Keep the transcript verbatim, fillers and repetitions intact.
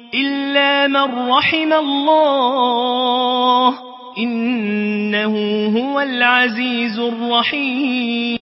إلا من رحم الله إنه هو العزيز الرحيم